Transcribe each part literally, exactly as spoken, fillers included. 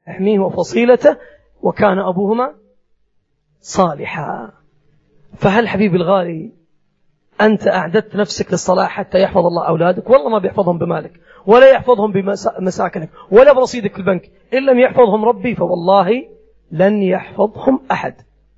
احميه وفصيلته وكان أبوهما صالحا. فهل حبيبي الغالي أنت أعددت نفسك للصلاة حتى يحفظ الله أولادك؟ والله ما بيحفظهم بمالك ولا يحفظهم بمساكنك ولا برصيدك في البنك. إن لم يحفظهم ربي فوالله لن يحفظهم أحد.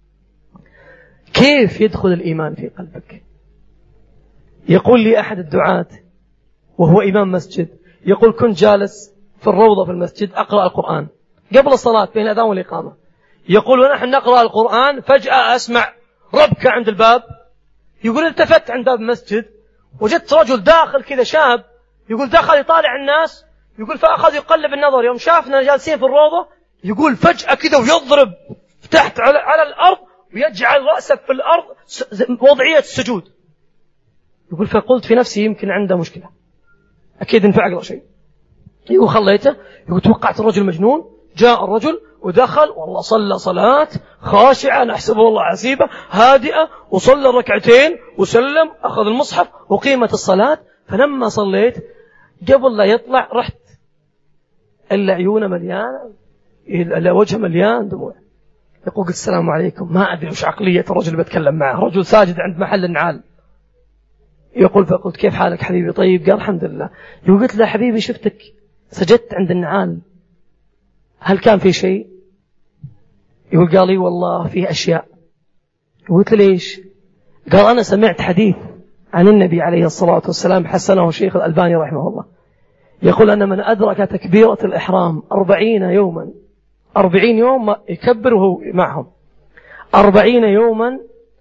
كيف يدخل الإيمان في قلبك؟ يقول لي أحد الدعاة وهو إمام مسجد، يقول كنت جالس في الروضة في المسجد أقرأ القرآن قبل الصلاة بين الأذان والإقامة. يقول ونحن نقرأ القرآن فجأة أسمع ربكة عند الباب. يقول التفت عند باب المسجد وجدت رجل داخل كذا شاب، يقول دخل يطالع الناس، يقول فأخذ يقلب النظر، يوم شافنا جالسين في الروضة يقول فجأة كذا ويضرب تحت على, على الأرض ويجعل رأسه في الأرض وضعية السجود. يقول فقلت في نفسي يمكن عنده مشكلة، أكيد انفعل له شيء. يقول خليته، يقول توقعت الرجل مجنون. جاء الرجل ودخل والله صلى صلاة خاشعة نحسبه والله عسيبة هادئة، وصلى ركعتين وسلم، أخذ المصحف وقيمة الصلاة. فلما صليت قبل لا يطلع رحت إلا عيونه مليانة، إلا وجهه مليان دموع. يقول قلت السلام عليكم، ما أدري وش عقلية الرجل اللي بتكلم معه، رجل ساجد عند محل النعال. يقول فقلت كيف حالك حبيبي؟ طيب. قال الحمد لله. يقول قلت له حبيبي شفتك سجدت عند النعال، هل كان في شيء؟ يقول قال لي والله فيه أشياء. قلت له ليش؟ قال أنا سمعت حديث عن النبي عليه الصلاة والسلام حسنه الشيخ الألباني رحمه الله، يقول أن من أدرك تكبيرة الإحرام أربعين يوما، أربعين يوم يكبر وهو معهم، أربعين يوما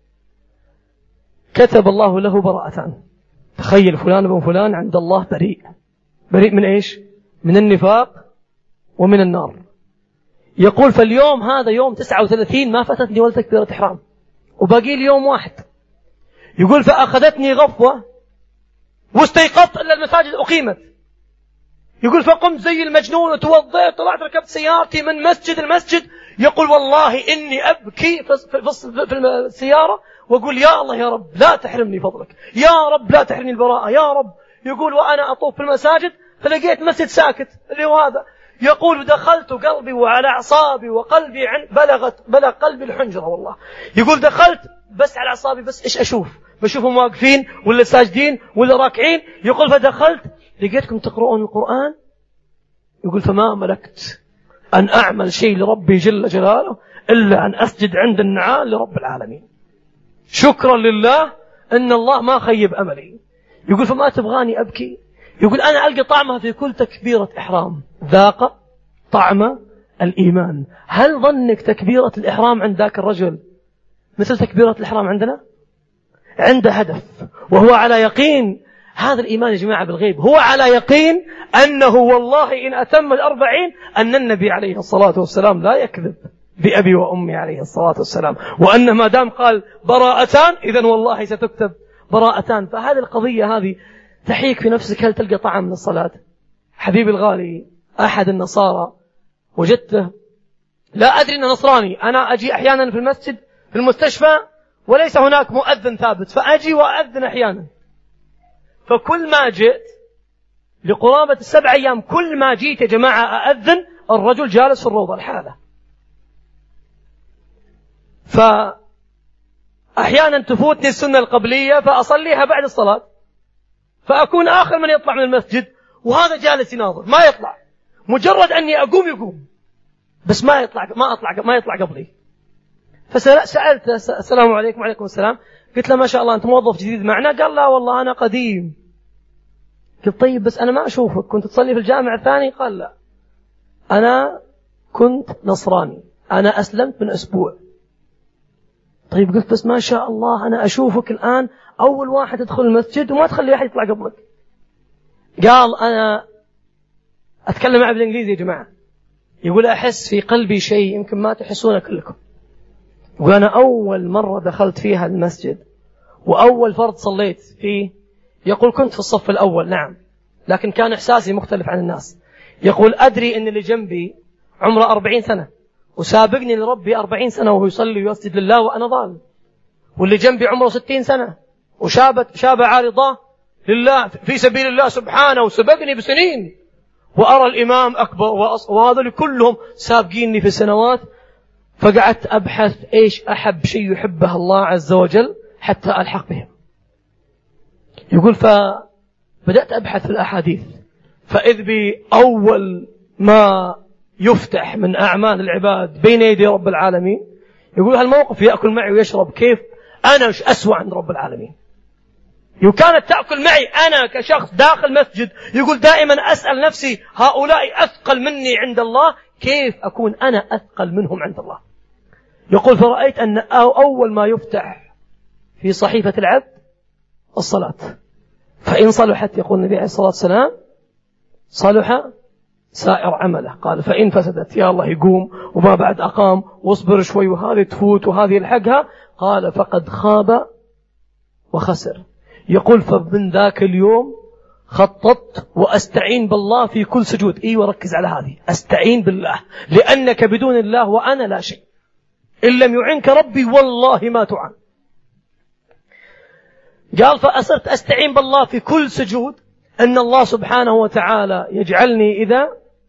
كتب الله له براءتان. تخيل فلان بن فلان عند الله بريء. بريء من إيش؟ من النفاق ومن النار. يقول فاليوم هذا يوم تسعة وثلاثين ما فاتتني ولا تكبيرة إحرام وباقي لي يوم واحد. يقول فأخذتني غفوة واستيقظت إلا المساجد أقيمت. يقول فقمت زي المجنون وتوضيت طلعت ركبت سيارتي من مسجد المسجد. يقول والله إني أبكي في السيارة وأقول يا الله يا رب لا تحرمني فضلك، يا رب لا تحرمني البراءة يا رب. يقول وأنا أطوف في المساجد فلقيت مسجد ساكت اللي هو هذا. يقول دخلت قلبي وعلى أعصابي وقلبي عن بلغت بلغ قلبي الحنجرة والله. يقول دخلت بس على أعصابي بس إيش أشوف؟ بشوفهم واقفين ولا ساجدين ولا راكعين. يقول فدخلت لقيتكم تقرؤون القرآن. يقول فما ملكت أن أعمل شيء لربي جل جلاله إلا أن أسجد عند النعال لرب العالمين شكرا لله أن الله ما خيب أملي. يقول فما تبغاني أبكي؟ يقول أنا ألقى طعمها في كل تكبيرة إحرام، ذاق طعم الإيمان. هل ظنك تكبيرة الإحرام عند ذاك الرجل مثل تكبيرة الإحرام عندنا؟ عنده هدف وهو على يقين. هذا الإيمان يا جماعة بالغيب، هو على يقين أنه والله إن أتم الأربعين أن النبي عليه الصلاة والسلام لا يكذب بأبي وأمي عليه الصلاة والسلام، وأن ما دام قال براءتان إذن والله ستكتب براءتان. فهذه القضية هذه تحيك في نفسك. هل تلقى طعم من الصلاة؟ حبيبي الغالي أحد النصارى وجدته، لا أدري أنه نصراني، أنا أجي أحيانا في المسجد في المستشفى وليس هناك مؤذن ثابت فأجي وأذن أحيانا. فكل ما جئت لقرابة السبع أيام كل ما جيت يا جماعة أأذن الرجل جالس في الروضة الحالة. فأحيانا تفوتني السنة القبلية فأصليها بعد الصلاة فأكون آخر من يطلع من المسجد وهذا جالس يناظر ما يطلع، مجرد أني أقوم يقوم بس ما يطلع ما أطلع ما يطلع قبلي. فسألت السلام عليكم وعليكم السلام، قلت له ما شاء الله أنت موظف جديد معنا؟ قال لا والله أنا قديم. قلت طيب بس أنا ما أشوفك، كنت تصلي في الجامع الثاني؟ قال لا أنا كنت نصراني، أنا أسلمت من أسبوع. طيب قلت بس ما شاء الله أنا أشوفك الآن أول واحد تدخل المسجد وما تخلي أحد يطلع قبلك. قال أنا أتكلم معه بالإنجليزي يا جماعة. يقول أحس في قلبي شيء يمكن ما تحسونه كلكم. وأنا أول مرة دخلت فيها المسجد وأول فرض صليت فيه، يقول كنت في الصف الأول نعم، لكن كان إحساسي مختلف عن الناس. يقول أدري أن اللي جنبي عمره أربعين سنة وسابقني لربي أربعين سنة وهو يصلي ويسجد لله وأنا ضال، واللي جنبي عمره ستين سنة وشابت شاب عارضة لله في سبيل الله سبحانه وسبقني بسنين وأرى الإمام أكبر وهذول كلهم سابقيني في السنوات. فقعدت أبحث إيش أحب شيء يحبه الله عز وجل حتى ألحق بهم. يقول فبدأت أبحث في الأحاديث، فإذ بأول ما يفتح من أعمال العباد بين يدي رب العالمين، يقول هالموقف يأكل معي ويشرب، كيف أنا مش أسوأ عند رب العالمين؟ لو كانت تأكل معي أنا كشخص داخل مسجد، يقول دائما أسأل نفسي هؤلاء أثقل مني عند الله، كيف أكون أنا أثقل منهم عند الله؟ يقول فرأيت أن أول ما يفتح في صحيفة العبد الصلاة، فإن صلحت يقول النبي عليه الصلاة والسلام صلح سائر عمله، قال فإن فسدت يا الله يقوم وما بعد أقام واصبر شوي وهذه تفوت وهذه الحقها، قال فقد خاب وخسر. يقول فمن ذاك اليوم خططت وأستعين بالله في كل سجود. إيه وركز على هذه، أستعين بالله، لأنك بدون الله وأنا لا شيء، إن لم يعنك ربي والله ما تعان. قال فأصرت أستعين بالله في كل سجود أن الله سبحانه وتعالى يجعلني إذا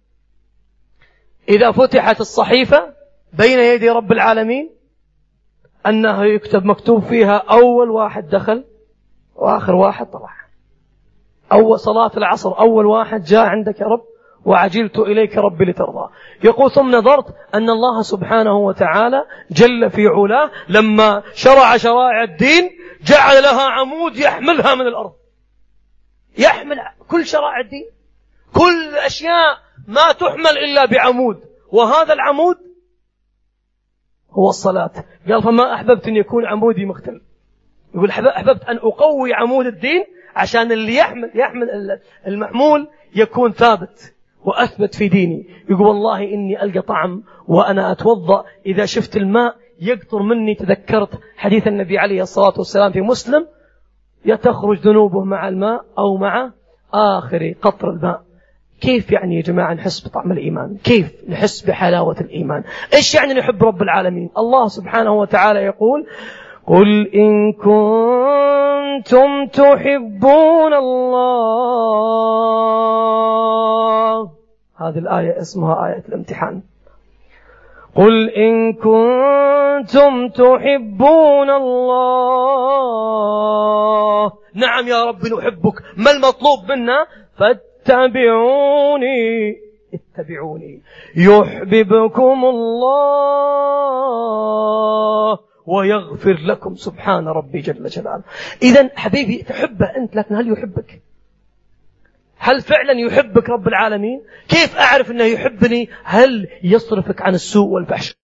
إذا فتحت الصحيفة بين يدي رب العالمين أنه يكتب مكتوب فيها أول واحد دخل وآخر واحد طلع، أول صلاة العصر أول واحد جاء عندك يا رب وعجلت إليك ربي لترضى. يقول ثم نظرت أن الله سبحانه وتعالى جل في علاه لما شرع شرائع الدين جعل لها عمود يحملها من الأرض، يحمل كل شرائع الدين، كل أشياء ما تحمل إلا بعمود، وهذا العمود هو الصلاة. قال فما أحببت أن يكون عمودي مختل، يقول أحببت أن أقوي عمود الدين عشان اللي يحمل يحمل المحمول يكون ثابت وأثبت في ديني. يقول والله إني ألقى طعم وأنا أتوضأ إذا شفت الماء يقطر مني، تذكرت حديث النبي عليه الصلاة والسلام في مسلم يتخرج ذنوبه مع الماء أو مع آخر قطر الماء. كيف يعني يا جماعة نحس بطعم الإيمان؟ كيف نحس بحلاوة الإيمان؟ إيش يعني نحب رب العالمين؟ الله سبحانه وتعالى يقول قل إن كنتم تحبون الله، هذه الآية اسمها آية الامتحان. قل إن كنتم تحبون الله، نعم يا رب نحبك، ما المطلوب منا؟ فاتبعوني، اتبعوني يحببكم الله ويغفر لكم سبحان ربي جل جلاله. إذن حبيبي تحبه أنت، لكن هل يحبك؟ هل فعلا يحبك رب العالمين؟ كيف أعرف أنه يحبني؟ هل يصرفك عن السوء والفحش؟